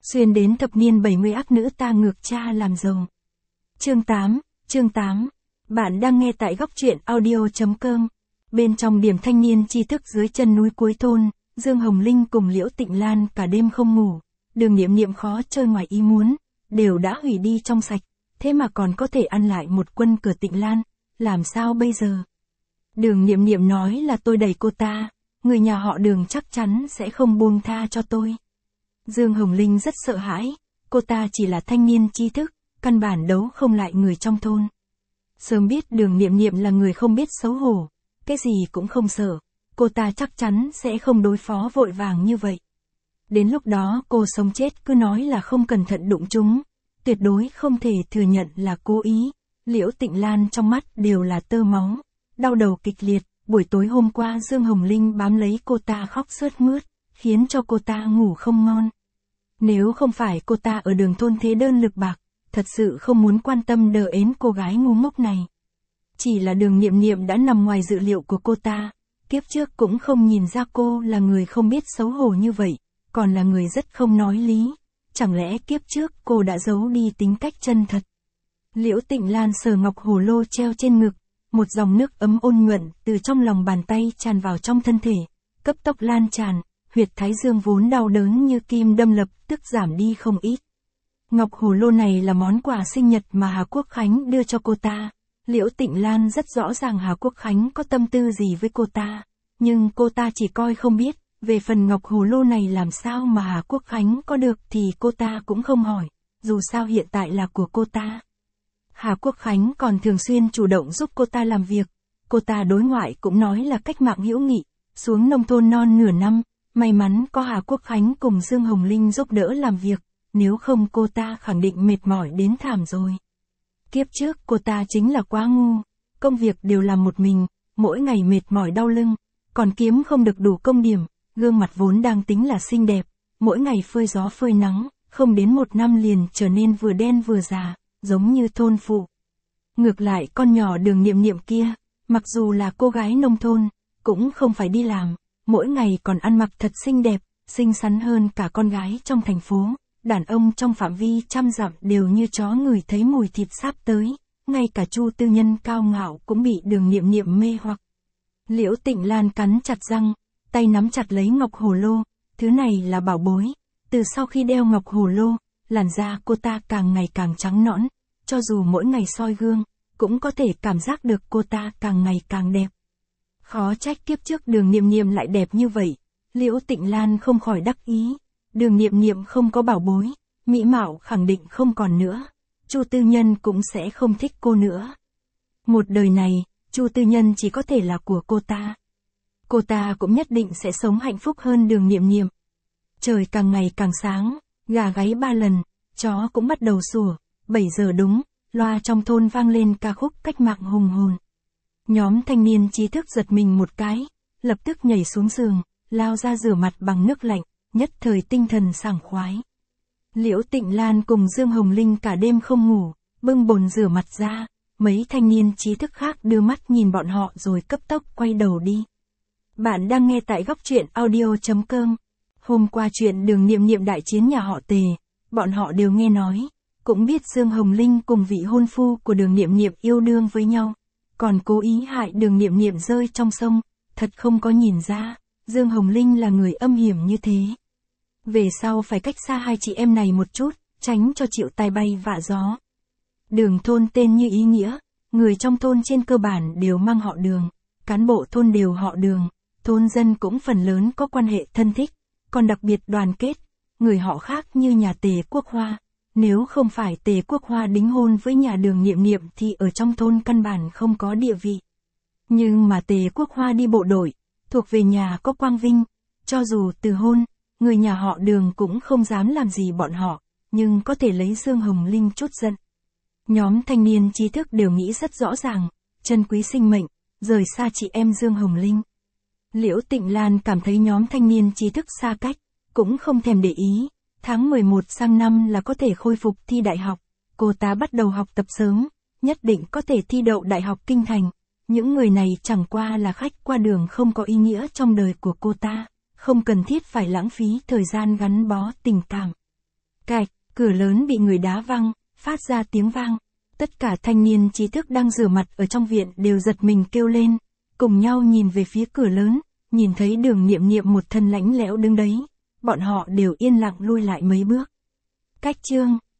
Xuyên đến thập niên 70 ác nữ ta ngược cha làm giàu. Chương 8. Bạn đang nghe tại góc truyện audio.com. Bên trong điểm thanh niên tri thức dưới chân núi cuối thôn, Dương Hồng Linh cùng Liễu Tịnh Lan cả đêm không ngủ. Đường Niệm Niệm khó chơi ngoài ý muốn, đều đã hủy đi trong sạch, thế mà còn có thể ăn lại một quân cờ Tịnh Lan, làm sao bây giờ? Đường Niệm Niệm nói là tôi đẩy cô ta, người nhà họ Đường chắc chắn sẽ không buông tha cho tôi. Dương Hồng Linh rất sợ hãi, cô ta chỉ là thanh niên tri thức, căn bản đấu không lại người trong thôn. Sớm biết Đường Niệm Niệm là người không biết xấu hổ, cái gì cũng không sợ, cô ta chắc chắn sẽ không đối phó vội vàng như vậy. Đến lúc đó cô sống chết cứ nói là không cẩn thận đụng chúng, tuyệt đối không thể thừa nhận là cố ý. Liễu Tịnh Lan trong mắt đều là tơ máu, đau đầu kịch liệt, buổi tối hôm qua Dương Hồng Linh bám lấy cô ta khóc sướt mướt, khiến cho cô ta ngủ không ngon. Nếu không phải cô ta ở Đường thôn thế đơn lực bạc, thật sự không muốn quan tâm đờ ến cô gái ngu ngốc này. Chỉ là Đường Niệm Niệm đã nằm ngoài dự liệu của cô ta, kiếp trước cũng không nhìn ra cô là người không biết xấu hổ như vậy, còn là người rất không nói lý. Chẳng lẽ kiếp trước cô đã giấu đi tính cách chân thật? Liễu Tịnh Lan sờ ngọc hồ lô treo trên ngực, một dòng nước ấm ôn nhuận từ trong lòng bàn tay tràn vào trong thân thể, cấp tốc lan tràn, huyệt thái dương vốn đau đớn như kim đâm lập tức giảm đi không ít. Ngọc hồ lô này là món quà sinh nhật mà Hà Quốc Khánh đưa cho cô ta. Liễu Tịnh Lan rất rõ ràng Hà Quốc Khánh có tâm tư gì với cô ta, nhưng cô ta chỉ coi không biết. Về phần ngọc hồ lô này làm sao mà Hà Quốc Khánh có được thì cô ta cũng không hỏi, dù sao hiện tại là của cô ta. Hà Quốc Khánh còn thường xuyên chủ động giúp cô ta làm việc, cô ta đối ngoại cũng nói là cách mạng hữu nghị, xuống nông thôn non nửa năm, may mắn có Hà Quốc Khánh cùng Dương Hồng Linh giúp đỡ làm việc, nếu không cô ta khẳng định mệt mỏi đến thảm rồi. Kiếp trước cô ta chính là quá ngu, công việc đều làm một mình, mỗi ngày mệt mỏi đau lưng, còn kiếm không được đủ công điểm. Gương mặt vốn đang tính là xinh đẹp, mỗi ngày phơi gió phơi nắng, không đến một năm liền trở nên vừa đen vừa già, giống như thôn phụ. Ngược lại con nhỏ Đường Niệm Niệm kia, mặc dù là cô gái nông thôn, cũng không phải đi làm, mỗi ngày còn ăn mặc thật xinh đẹp, xinh xắn hơn cả con gái trong thành phố. Đàn ông trong phạm vi trăm dặm đều như chó ngửi thấy mùi thịt sắp tới, ngay cả Chu Tư Nhân cao ngạo cũng bị Đường Niệm Niệm mê hoặc. Liễu Tịnh Lan cắn chặt răng, tay nắm chặt lấy ngọc hồ lô, thứ này là bảo bối. Từ sau khi đeo ngọc hồ lô, làn da cô ta càng ngày càng trắng nõn, cho dù mỗi ngày soi gương, cũng có thể cảm giác được cô ta càng ngày càng đẹp. Khó trách kiếp trước Đường Niệm Niệm lại đẹp như vậy, Liễu Tịnh Lan không khỏi đắc ý. Đường Niệm Niệm không có bảo bối, mỹ mạo khẳng định không còn nữa, Chu Tư Nhân cũng sẽ không thích cô nữa. Một đời này, Chu Tư Nhân chỉ có thể là của cô ta. Cô ta cũng nhất định sẽ sống hạnh phúc hơn Đường Niệm Niệm. Trời càng ngày càng sáng, gà gáy 3 lần, chó cũng bắt đầu sủa, 7 giờ đúng, loa trong thôn vang lên ca khúc cách mạng hùng hồn. Nhóm thanh niên trí thức giật mình một cái, lập tức nhảy xuống giường, lao ra rửa mặt bằng nước lạnh, nhất thời tinh thần sảng khoái. Liễu Tịnh Lan cùng Dương Hồng Linh cả đêm không ngủ, bưng bồn rửa mặt ra, mấy thanh niên trí thức khác đưa mắt nhìn bọn họ rồi cấp tốc quay đầu đi. Bạn đang nghe tại góc truyện audio.com. Hôm qua chuyện Đường Niệm Niệm đại chiến nhà họ Tề, bọn họ đều nghe nói, cũng biết Dương Hồng Linh cùng vị hôn phu của Đường Niệm Niệm yêu đương với nhau, còn cố ý hại Đường Niệm Niệm rơi trong sông, thật không có nhìn ra, Dương Hồng Linh là người âm hiểm như thế. Về sau phải cách xa hai chị em này một chút, tránh cho chịu tai bay vạ gió. Đường thôn tên như ý nghĩa, người trong thôn trên cơ bản đều mang họ Đường, cán bộ thôn đều họ Đường. Thôn dân cũng phần lớn có quan hệ thân thích, còn đặc biệt đoàn kết, người họ khác như nhà Tề Quốc Hoa. Nếu không phải Tề Quốc Hoa đính hôn với nhà Đường Niệm Niệm thì ở trong thôn căn bản không có địa vị. Nhưng mà Tề Quốc Hoa đi bộ đội, thuộc về nhà có quang vinh, cho dù từ hôn, người nhà họ Đường cũng không dám làm gì bọn họ, nhưng có thể lấy Dương Hồng Linh chút giận. Nhóm thanh niên trí thức đều nghĩ rất rõ ràng, trân quý sinh mệnh, rời xa chị em Dương Hồng Linh. Liễu Tịnh Lan cảm thấy nhóm thanh niên trí thức xa cách, cũng không thèm để ý, tháng 11 sang năm là có thể khôi phục thi đại học, cô ta bắt đầu học tập sớm, nhất định có thể thi đậu Đại học Kinh Thành. Những người này chẳng qua là khách qua đường không có ý nghĩa trong đời của cô ta, không cần thiết phải lãng phí thời gian gắn bó tình cảm. Cạch, cửa lớn bị người đá văng, phát ra tiếng vang. Tất cả thanh niên trí thức đang rửa mặt ở trong viện đều giật mình kêu lên, cùng nhau nhìn về phía cửa lớn, nhìn thấy Đường Nghiệm Nghiệm một thân lãnh lẽo đứng đấy. Bọn họ đều yên lặng lui lại mấy bước. Cách chương